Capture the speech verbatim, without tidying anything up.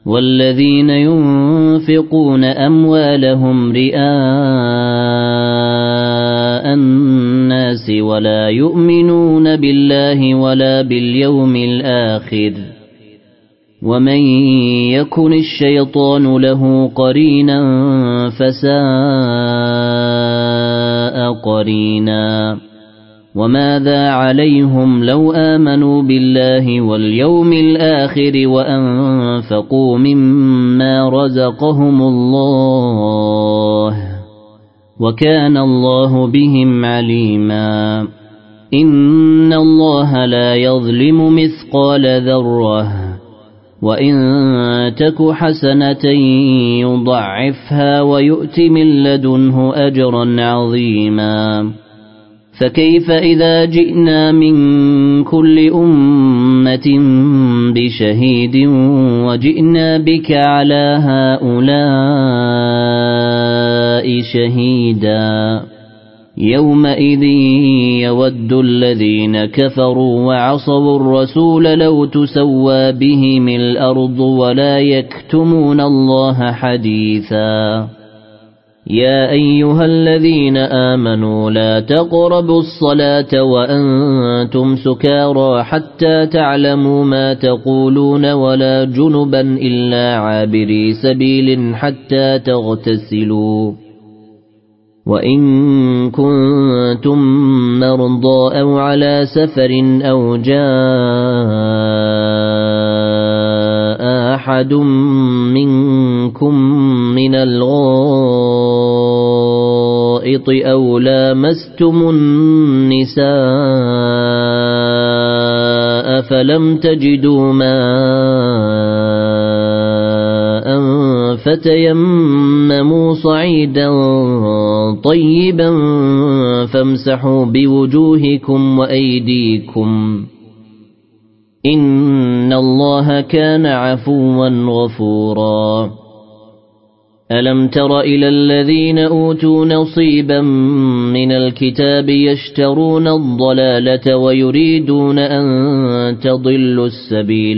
والذين ينفقون أموالهم رئاء الناس ولا يؤمنون بالله ولا باليوم الآخر ومن يكن الشيطان له قرينا فساء قرينا وماذا عليهم لو آمنوا بالله واليوم الآخر وأنفقوا مما رزقهم الله وكان الله بهم عليما إن الله لا يظلم مثقال ذرة وإن تك حسنة يضعفها ويؤت من لدنه أجرا عظيما فكيف إذا جئنا من كل أمة بشهيد وجئنا بك على هؤلاء شهيدا يومئذ يود الذين كفروا وعصوا الرسول لو تسوى بهم الأرض ولا يكتمون الله حديثا يا أيها الذين آمنوا لا تقربوا الصلاة وأنتم سكارى حتى تعلموا ما تقولون ولا جنبا إلا عابري سبيل حتى تغتسلوا وإن كنتم مرضى أو على سفر أو جاء أحد منكم من الغائط أو لامستم النساء فلم تجدوا ماء فتيمموا صعيدا طيبا فامسحوا بوجوهكم وأيديكم إن الله كان عفوا غفورا ألم تر إلى الذين أوتوا نصيبا من الكتاب يشترون الضلالة ويريدون أن تضلوا السبيل